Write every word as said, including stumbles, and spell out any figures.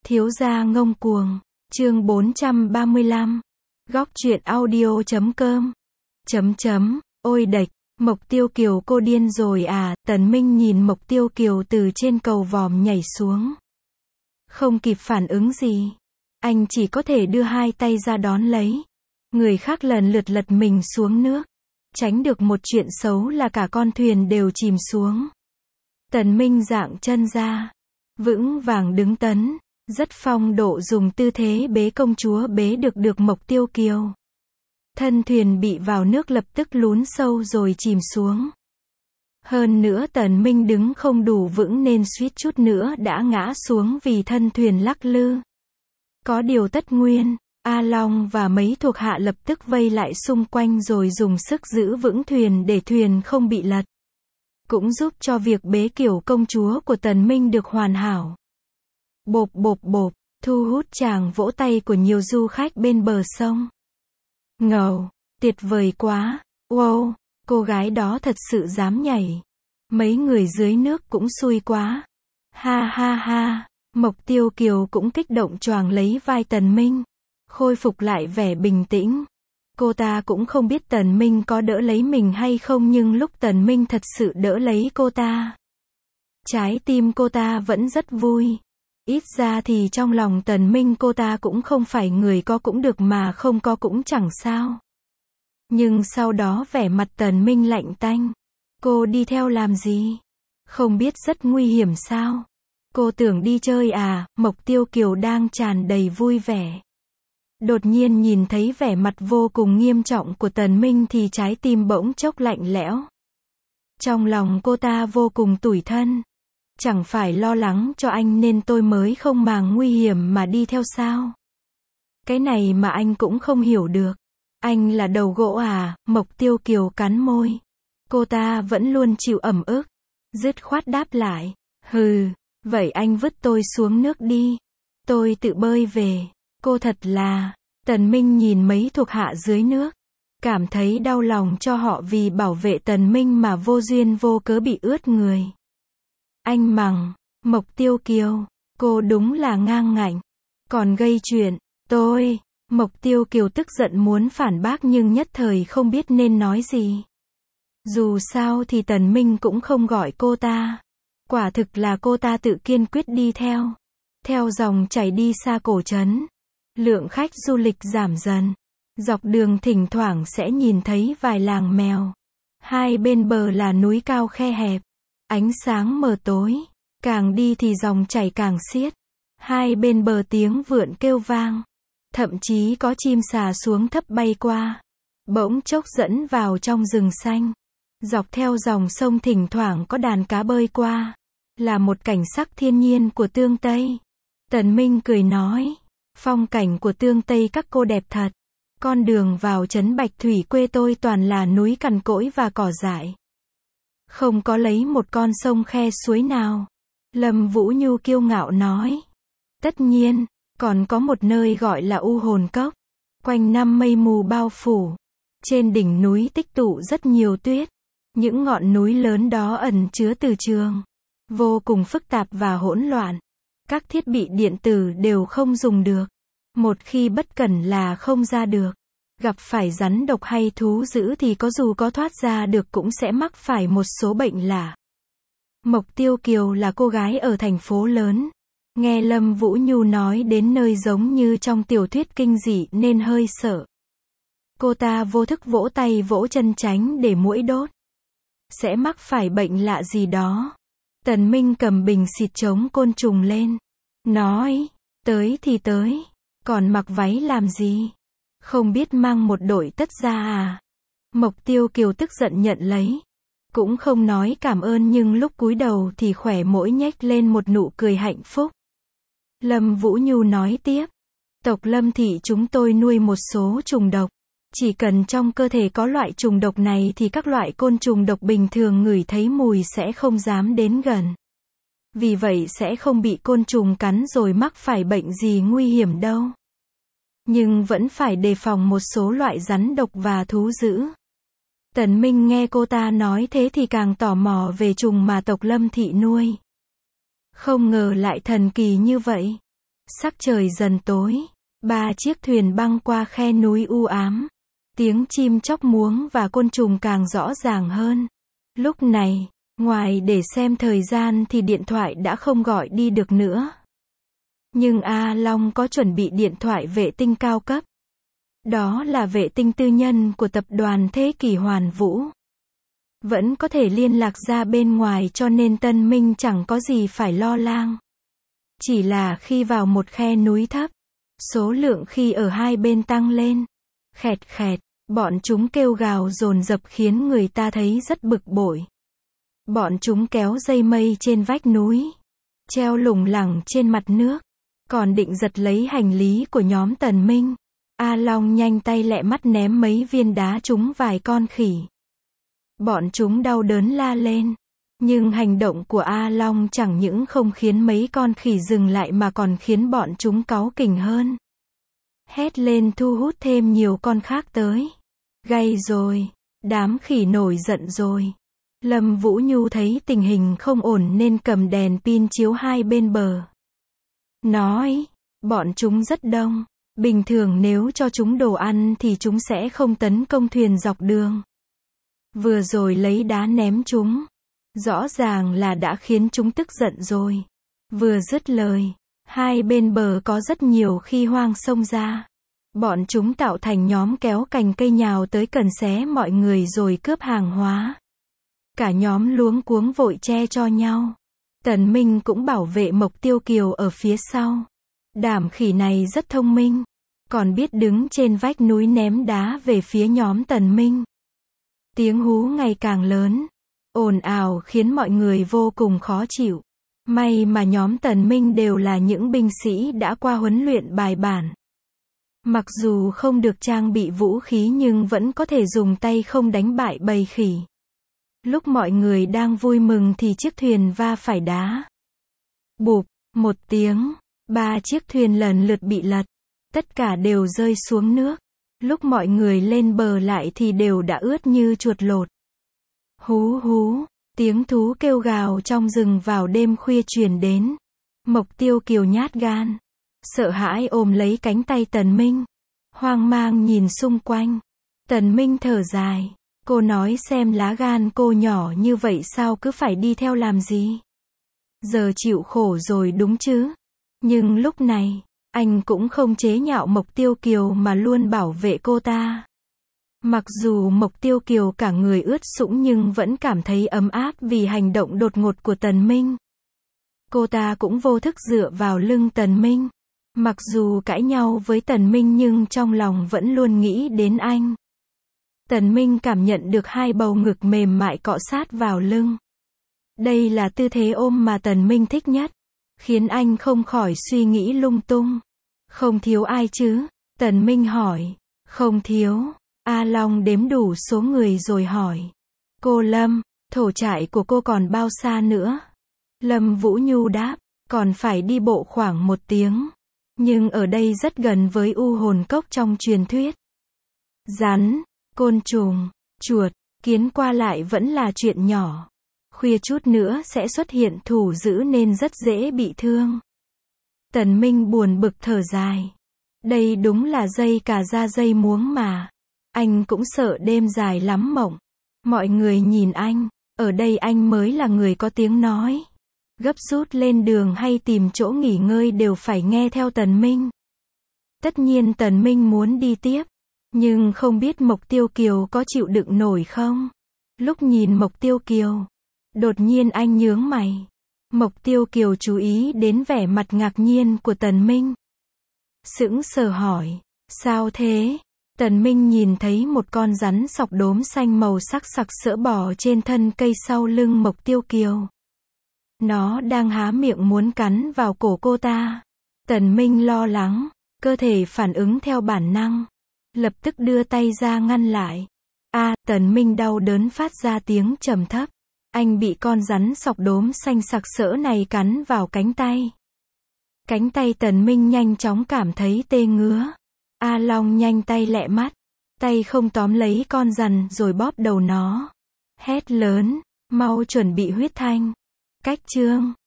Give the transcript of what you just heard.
Thiếu gia ngông cuồng, chương bốn trăm ba mươi lăm, góc truyện audio chấm com, chấm chấm, ôi đệch, Mộc Tiêu Kiều cô điên rồi à, Tần Minh nhìn Mộc Tiêu Kiều từ trên cầu vòm nhảy xuống. Không kịp phản ứng gì, anh chỉ có thể đưa hai tay ra đón lấy. Người khác lần lượt lật mình xuống nước, tránh được một chuyện xấu là cả con thuyền đều chìm xuống. Tần Minh dạng chân ra, vững vàng đứng tấn, rất phong độ dùng tư thế bế công chúa bế được được Mộc Tiêu Kiều. Thân thuyền bị vào nước lập tức lún sâu rồi chìm xuống. Hơn nữa Tần Minh đứng không đủ vững nên suýt chút nữa đã ngã xuống vì thân thuyền lắc lư. Có điều tất nguyên, A Long và mấy thuộc hạ lập tức vây lại xung quanh rồi dùng sức giữ vững thuyền để thuyền không bị lật. Cũng giúp cho việc bế Kiều công chúa của Tần Minh được hoàn hảo. Bộp bộp bộp, thu hút tràng vỗ tay của nhiều du khách bên bờ sông. Ngầu, tuyệt vời quá, wow, cô gái đó thật sự dám nhảy. Mấy người dưới nước cũng xui quá. Ha ha ha, Mộc Tiêu Kiều cũng kích động choàng lấy vai Tần Minh, khôi phục lại vẻ bình tĩnh. Cô ta cũng không biết Tần Minh có đỡ lấy mình hay không nhưng lúc Tần Minh thật sự đỡ lấy cô ta, trái tim cô ta vẫn rất vui. Ít ra thì trong lòng Tần Minh cô ta cũng không phải người có cũng được mà không có cũng chẳng sao. Nhưng sau đó vẻ mặt Tần Minh lạnh tanh. Cô đi theo làm gì? Không biết rất nguy hiểm sao? Cô tưởng đi chơi à? Mộc Tiêu Kiều đang tràn đầy vui vẻ. Đột nhiên nhìn thấy vẻ mặt vô cùng nghiêm trọng của Tần Minh thì trái tim bỗng chốc lạnh lẽo. Trong lòng cô ta vô cùng tủi thân. Chẳng phải lo lắng cho anh nên tôi mới không màng nguy hiểm mà đi theo sao? Cái này mà anh cũng không hiểu được. Anh là đầu gỗ à? Mộc Tiêu Kiều cắn môi. Cô ta vẫn luôn chịu ẩm ức. Dứt khoát đáp lại. Hừ, vậy anh vứt tôi xuống nước đi. Tôi tự bơi về. Cô thật là... Tần Minh nhìn mấy thuộc hạ dưới nước. Cảm thấy đau lòng cho họ vì bảo vệ Tần Minh mà vô duyên vô cớ bị ướt người. Anh mắng, Mộc Tiêu Kiều, cô đúng là ngang ngạnh. Còn gây chuyện, tôi... Mộc Tiêu Kiều tức giận muốn phản bác nhưng nhất thời không biết nên nói gì. Dù sao thì Tần Minh cũng không gọi cô ta. Quả thực là cô ta tự kiên quyết đi theo. Theo dòng chảy đi xa cổ trấn. Lượng khách du lịch giảm dần. Dọc đường thỉnh thoảng sẽ nhìn thấy vài làng mèo. Hai bên bờ là núi cao khe hẹp. Ánh sáng mờ tối. Càng đi thì dòng chảy càng xiết. Hai bên bờ tiếng vượn kêu vang. Thậm chí có chim sà xuống thấp bay qua. Bỗng chốc dẫn vào trong rừng xanh. Dọc theo dòng sông thỉnh thoảng có đàn cá bơi qua. Là một cảnh sắc thiên nhiên của Tương Tây. Tần Minh cười nói. Phong cảnh của Tương Tây các cô đẹp thật. Con đường vào trấn Bạch Thủy quê tôi toàn là núi cằn cỗi và cỏ dại. Không có lấy một con sông khe suối nào. Lâm Vũ Nhu kiêu ngạo nói. Tất nhiên, còn có một nơi gọi là U Hồn Cốc. Quanh năm mây mù bao phủ. Trên đỉnh núi tích tụ rất nhiều tuyết. Những ngọn núi lớn đó ẩn chứa từ trường. Vô cùng phức tạp và hỗn loạn. Các thiết bị điện tử đều không dùng được. Một khi bất cẩn là không ra được. Gặp phải rắn độc hay thú dữ thì có dù có thoát ra được cũng sẽ mắc phải một số bệnh lạ. Mộc Tiêu Kiều là cô gái ở thành phố lớn. Nghe Lâm Vũ Nhu nói đến nơi giống như trong tiểu thuyết kinh dị nên hơi sợ. Cô ta vô thức vỗ tay vỗ chân tránh để muỗi đốt. Sẽ mắc phải bệnh lạ gì đó. Tần Minh cầm bình xịt chống côn trùng lên. Nói, tới thì tới. Còn mặc váy làm gì? Không biết mang một đội tất ra à? Mộc Tiêu Kiều tức giận nhận lấy. Cũng không nói cảm ơn nhưng lúc cúi đầu thì khỏe môi nhếch lên một nụ cười hạnh phúc. Lâm Vũ Nhu nói tiếp. Tộc Lâm thị chúng tôi nuôi một số trùng độc. Chỉ cần trong cơ thể có loại trùng độc này thì các loại côn trùng độc bình thường ngửi thấy mùi sẽ không dám đến gần. Vì vậy sẽ không bị côn trùng cắn rồi mắc phải bệnh gì nguy hiểm đâu. Nhưng vẫn phải đề phòng một số loại rắn độc và thú dữ. Tần Minh nghe cô ta nói thế thì càng tò mò về trùng mà tộc Lâm thị nuôi. Không ngờ lại thần kỳ như vậy. Sắc trời dần tối. Ba chiếc thuyền băng qua khe núi u ám. Tiếng chim chóc muống và côn trùng càng rõ ràng hơn. Lúc này, ngoài để xem thời gian thì điện thoại đã không gọi đi được nữa. Nhưng A Long có chuẩn bị điện thoại vệ tinh cao cấp. Đó là vệ tinh tư nhân của tập đoàn Thế Kỷ Hoàn Vũ. Vẫn có thể liên lạc ra bên ngoài cho nên Tân Minh chẳng có gì phải lo lắng. Chỉ là khi vào một khe núi thấp, số lượng khỉ ở hai bên tăng lên. Khẹt khẹt, bọn chúng kêu gào dồn dập khiến người ta thấy rất bực bội. Bọn chúng kéo dây mây trên vách núi, treo lủng lẳng trên mặt nước, còn định giật lấy hành lý của nhóm Tần Minh. A Long nhanh tay lẹ mắt ném mấy viên đá trúng vài con khỉ. Bọn chúng đau đớn la lên. Nhưng hành động của A Long chẳng những không khiến mấy con khỉ dừng lại mà còn khiến bọn chúng cáu kỉnh hơn. Hét lên thu hút thêm nhiều con khác tới. Gay rồi. Đám khỉ nổi giận rồi. Lâm Vũ Nhu thấy tình hình không ổn nên cầm đèn pin chiếu hai bên bờ. Nói, bọn chúng rất đông. Bình thường nếu cho chúng đồ ăn thì chúng sẽ không tấn công thuyền dọc đường. Vừa rồi lấy đá ném chúng. Rõ ràng là đã khiến chúng tức giận rồi. Vừa dứt lời, hai bên bờ có rất nhiều khỉ hoang xông ra. Bọn chúng tạo thành nhóm kéo cành cây nhào tới cần xé mọi người rồi cướp hàng hóa. Cả nhóm luống cuống vội che cho nhau. Tần Minh cũng bảo vệ Mộc Tiêu Kiều ở phía sau. Đám khỉ này rất thông minh, còn biết đứng trên vách núi ném đá về phía nhóm Tần Minh. Tiếng hú ngày càng lớn, ồn ào khiến mọi người vô cùng khó chịu. May mà nhóm Tần Minh đều là những binh sĩ đã qua huấn luyện bài bản. Mặc dù không được trang bị vũ khí nhưng vẫn có thể dùng tay không đánh bại bầy khỉ. Lúc mọi người đang vui mừng thì chiếc thuyền va phải đá. Bụp, một tiếng, ba chiếc thuyền lần lượt bị lật. Tất cả đều rơi xuống nước. Lúc mọi người lên bờ lại thì đều đã ướt như chuột lột. Hú hú, tiếng thú kêu gào trong rừng vào đêm khuya truyền đến. Mộc Tiêu Kiều nhát gan, sợ hãi ôm lấy cánh tay Tần Minh, hoang mang nhìn xung quanh. Tần Minh thở dài, cô nói xem lá gan cô nhỏ như vậy sao cứ phải đi theo làm gì? Giờ chịu khổ rồi đúng chứ? Nhưng lúc này, anh cũng không chế nhạo Mộc Tiêu Kiều mà luôn bảo vệ cô ta. Mặc dù Mộc Tiêu Kiều cả người ướt sũng nhưng vẫn cảm thấy ấm áp vì hành động đột ngột của Tần Minh. Cô ta cũng vô thức dựa vào lưng Tần Minh. Mặc dù cãi nhau với Tần Minh nhưng trong lòng vẫn luôn nghĩ đến anh. Tần Minh cảm nhận được hai bầu ngực mềm mại cọ sát vào lưng. Đây là tư thế ôm mà Tần Minh thích nhất, khiến anh không khỏi suy nghĩ lung tung. Không thiếu ai chứ? Tần Minh hỏi. Không thiếu. A Long đếm đủ số người rồi hỏi. Cô Lâm, thổ trại của cô còn bao xa nữa? Lâm Vũ Nhu đáp. Còn phải đi bộ khoảng một tiếng. Nhưng ở đây rất gần với U Hồn Cốc trong truyền thuyết. Rắn, côn trùng, chuột, kiến qua lại vẫn là chuyện nhỏ. Khuya chút nữa sẽ xuất hiện thủ dữ nên rất dễ bị thương. Tần Minh buồn bực thở dài. Đây đúng là dây cà da dây muống mà. Anh cũng sợ đêm dài lắm mộng. Mọi người nhìn anh, ở đây anh mới là người có tiếng nói. Gấp rút lên đường hay tìm chỗ nghỉ ngơi đều phải nghe theo Tần Minh. Tất nhiên Tần Minh muốn đi tiếp, nhưng không biết Mộc Tiêu Kiều có chịu đựng nổi không? Lúc nhìn Mộc Tiêu Kiều, đột nhiên anh nhướng mày. Mộc Tiêu Kiều chú ý đến vẻ mặt ngạc nhiên của Tần Minh. Sững sờ hỏi, sao thế? Tần Minh nhìn thấy một con rắn sọc đốm xanh màu sắc sặc sỡ bò trên thân cây sau lưng Mộc Tiêu Kiều. Nó đang há miệng muốn cắn vào cổ cô ta. Tần Minh lo lắng, cơ thể phản ứng theo bản năng, lập tức đưa tay ra ngăn lại. A, à, Tần Minh đau đớn phát ra tiếng trầm thấp. Anh bị con rắn sọc đốm xanh sặc sỡ này cắn vào cánh tay. Cánh tay Tần Minh nhanh chóng cảm thấy tê ngứa. A Long nhanh tay lẹ mắt, tay không tóm lấy con rắn rồi bóp đầu nó. Hét lớn, mau chuẩn bị huyết thanh. Cách chương